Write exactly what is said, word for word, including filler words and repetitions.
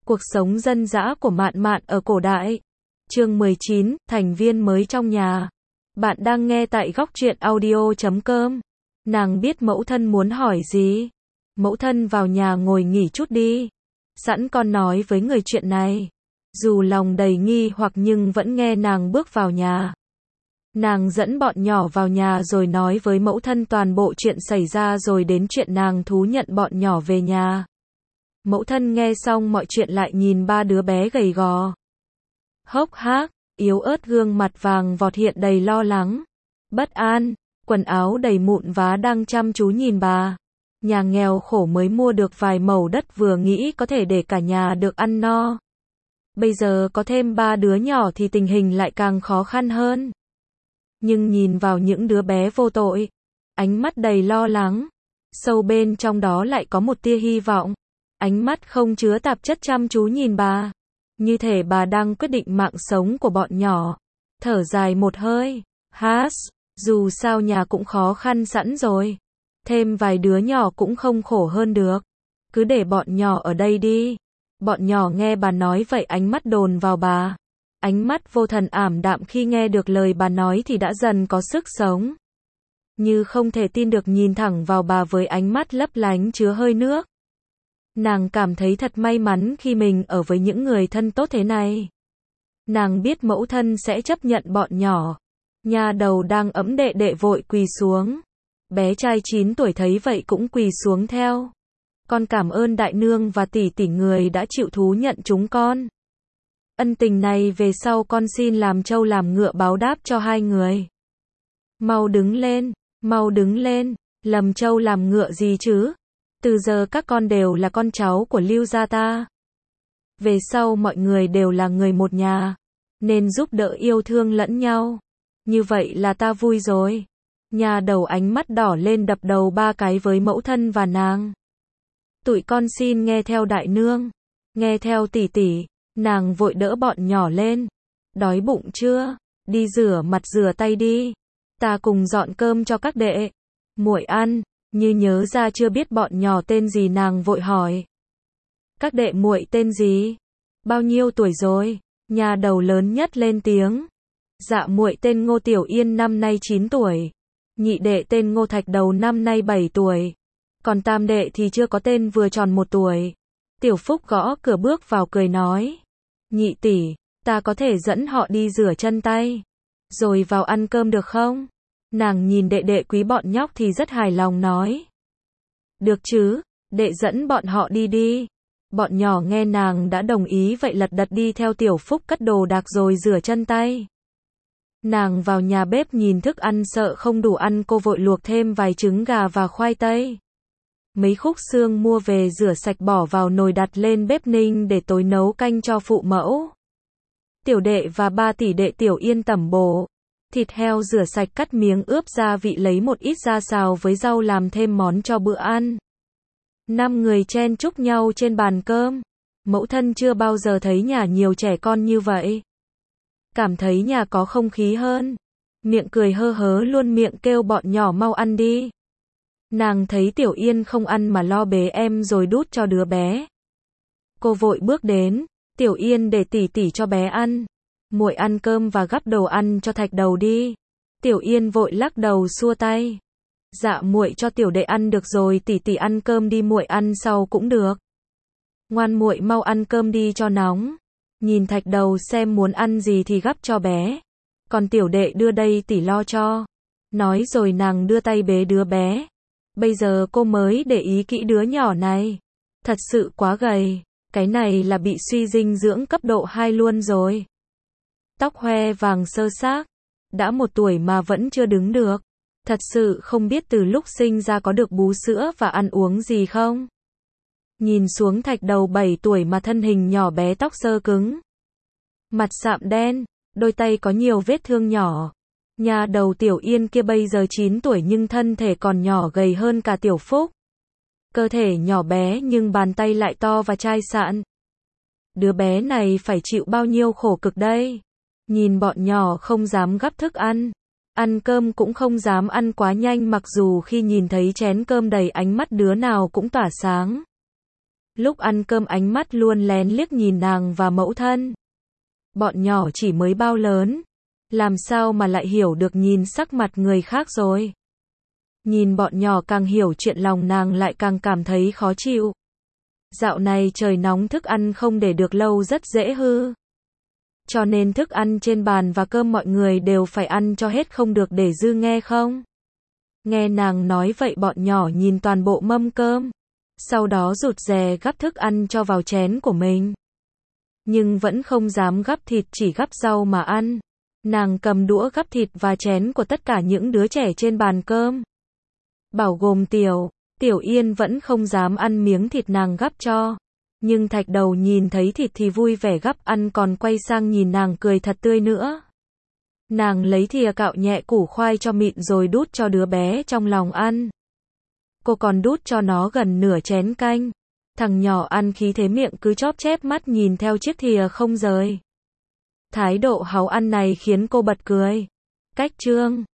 Cuộc sống dân dã của Mạn Mạn ở cổ đại. Chương mười chín, thành viên mới trong nhà. Bạn đang nghe tại góc truyện audio chấm com. Nàng biết mẫu thân muốn hỏi gì. Mẫu thân vào nhà ngồi nghỉ chút đi. Sẵn con nói với người chuyện này. Dù lòng đầy nghi hoặc nhưng vẫn nghe nàng bước vào nhà. Nàng dẫn bọn nhỏ vào nhà rồi nói với mẫu thân toàn bộ chuyện xảy ra rồi đến chuyện nàng thú nhận bọn nhỏ về nhà. Mẫu thân nghe xong mọi chuyện lại nhìn ba đứa bé gầy gò, hốc hác, yếu ớt, gương mặt vàng vọt hiện đầy lo lắng, bất an, quần áo đầy mụn vá đang chăm chú nhìn bà. Nhà nghèo khổ mới mua được vài mẩu đất vừa nghĩ có thể để cả nhà được ăn no. Bây giờ có thêm ba đứa nhỏ thì tình hình lại càng khó khăn hơn. Nhưng nhìn vào những đứa bé vô tội, ánh mắt đầy lo lắng, sâu bên trong đó lại có một tia hy vọng. Ánh mắt không chứa tạp chất chăm chú nhìn bà, như thể bà đang quyết định mạng sống của bọn nhỏ. Thở dài một hơi, hát, dù sao nhà cũng khó khăn sẵn rồi. Thêm vài đứa nhỏ cũng không khổ hơn được. Cứ để bọn nhỏ ở đây đi. Bọn nhỏ nghe bà nói vậy ánh mắt đồn vào bà. Ánh mắt vô thần ảm đạm khi nghe được lời bà nói thì đã dần có sức sống. Như không thể tin được nhìn thẳng vào bà với ánh mắt lấp lánh chứa hơi nước. Nàng cảm thấy thật may mắn khi mình ở với những người thân tốt thế này. Nàng biết mẫu thân sẽ chấp nhận bọn nhỏ. Nhà đầu đang ẵm đệ đệ vội quỳ xuống. Bé trai chín tuổi thấy vậy cũng quỳ xuống theo. Con cảm ơn đại nương và tỷ tỷ người đã chịu thú nhận chúng con. Ân tình này về sau con xin làm trâu làm ngựa báo đáp cho hai người. Mau đứng lên, mau đứng lên, làm trâu làm ngựa gì chứ? Từ giờ các con đều là con cháu của Lưu gia ta. Về sau mọi người đều là người một nhà, nên giúp đỡ yêu thương lẫn nhau. Như vậy là ta vui rồi. Nhà đầu ánh mắt đỏ lên đập đầu ba cái với mẫu thân và nàng. Tụi con xin nghe theo đại nương, nghe theo tỷ tỷ. Nàng vội đỡ bọn nhỏ lên. Đói bụng chưa? Đi rửa mặt rửa tay đi. Ta cùng dọn cơm cho các đệ. Muội ăn. Như nhớ ra chưa biết bọn nhỏ tên gì nàng vội hỏi. Các đệ muội tên gì? Bao nhiêu tuổi rồi? Nhà đầu lớn nhất lên tiếng. Dạ muội tên Ngô Tiểu Yên năm nay chín tuổi. Nhị đệ tên Ngô Thạch Đầu năm nay bảy tuổi. Còn tam đệ thì chưa có tên vừa tròn một tuổi. Tiểu Phúc gõ cửa bước vào cười nói. Nhị tỷ, ta có thể dẫn họ đi rửa chân tay, rồi vào ăn cơm được không? Nàng nhìn đệ đệ quý bọn nhóc thì rất hài lòng nói. Được chứ, đệ dẫn bọn họ đi đi. Bọn nhỏ nghe nàng đã đồng ý vậy lật đật đi theo Tiểu Phúc cất đồ đạc rồi rửa chân tay. Nàng vào nhà bếp nhìn thức ăn sợ không đủ ăn cô vội luộc thêm vài trứng gà và khoai tây. Mấy khúc xương mua về rửa sạch bỏ vào nồi đặt lên bếp ninh để tối nấu canh cho phụ mẫu. Tiểu đệ và ba tỷ đệ Tiểu Yên tẩm bổ. Thịt heo rửa sạch cắt miếng ướp gia vị lấy một ít ra xào với rau làm thêm món cho bữa ăn. Năm người chen chúc nhau trên bàn cơm. Mẫu thân chưa bao giờ thấy nhà nhiều trẻ con như vậy. Cảm thấy nhà có không khí hơn. Miệng cười hơ hớ luôn miệng kêu bọn nhỏ mau ăn đi. Nàng thấy Tiểu Yên không ăn mà lo bế em rồi đút cho đứa bé. Cô vội bước đến. Tiểu Yên để tỷ tỷ cho bé ăn. Muội ăn cơm và gắp đồ ăn cho Thạch Đầu đi. Tiểu Yên vội lắc đầu xua tay. Dạ muội cho tiểu đệ ăn được rồi, tỷ tỷ ăn cơm đi, muội ăn sau cũng được. Ngoan muội mau ăn cơm đi cho nóng. Nhìn Thạch Đầu xem muốn ăn gì thì gắp cho bé. Còn tiểu đệ đưa đây tỷ lo cho. Nói rồi nàng đưa tay bế đứa bé. Bây giờ cô mới để ý kỹ đứa nhỏ này. Thật sự quá gầy. Cái này là bị suy dinh dưỡng cấp độ hai luôn rồi. Tóc hoe vàng sơ xác. Đã một tuổi mà vẫn chưa đứng được. Thật sự không biết từ lúc sinh ra có được bú sữa và ăn uống gì không. Nhìn xuống Thạch Đầu bảy tuổi mà thân hình nhỏ bé, tóc sơ cứng. Mặt sạm đen, đôi tay có nhiều vết thương nhỏ. Nhà đầu Tiểu Yên kia bây giờ chín tuổi nhưng thân thể còn nhỏ gầy hơn cả Tiểu Phúc. Cơ thể nhỏ bé nhưng bàn tay lại to và chai sạn. Đứa bé này phải chịu bao nhiêu khổ cực đây. Nhìn bọn nhỏ không dám gắp thức ăn. Ăn cơm cũng không dám ăn quá nhanh mặc dù khi nhìn thấy chén cơm đầy ánh mắt đứa nào cũng tỏa sáng. Lúc ăn cơm ánh mắt luôn lén liếc nhìn nàng và mẫu thân. Bọn nhỏ chỉ mới bao lớn, làm sao mà lại hiểu được nhìn sắc mặt người khác rồi. Nhìn bọn nhỏ càng hiểu chuyện lòng nàng lại càng cảm thấy khó chịu. Dạo này trời nóng thức ăn không để được lâu rất dễ hư. Cho nên thức ăn trên bàn và cơm mọi người đều phải ăn cho hết không được để dư nghe không. Nghe nàng nói vậy bọn nhỏ nhìn toàn bộ mâm cơm. Sau đó rụt rè gắp thức ăn cho vào chén của mình. Nhưng vẫn không dám gắp thịt, chỉ gắp rau mà ăn. Nàng cầm đũa gắp thịt và chén của tất cả những đứa trẻ trên bàn cơm. Bảo gồm Tiểu, Tiểu Yên vẫn không dám ăn miếng thịt nàng gắp cho. Nhưng Thạch Đầu nhìn thấy thịt thì vui vẻ gắp ăn còn quay sang nhìn nàng cười thật tươi nữa. Nàng lấy thìa cạo nhẹ củ khoai cho mịn rồi đút cho đứa bé trong lòng ăn. Cô còn đút cho nó gần nửa chén canh. Thằng nhỏ ăn khí thế miệng cứ chóp chép mắt nhìn theo chiếc thìa không rời. Thái độ háu ăn này khiến cô bật cười. Cách chương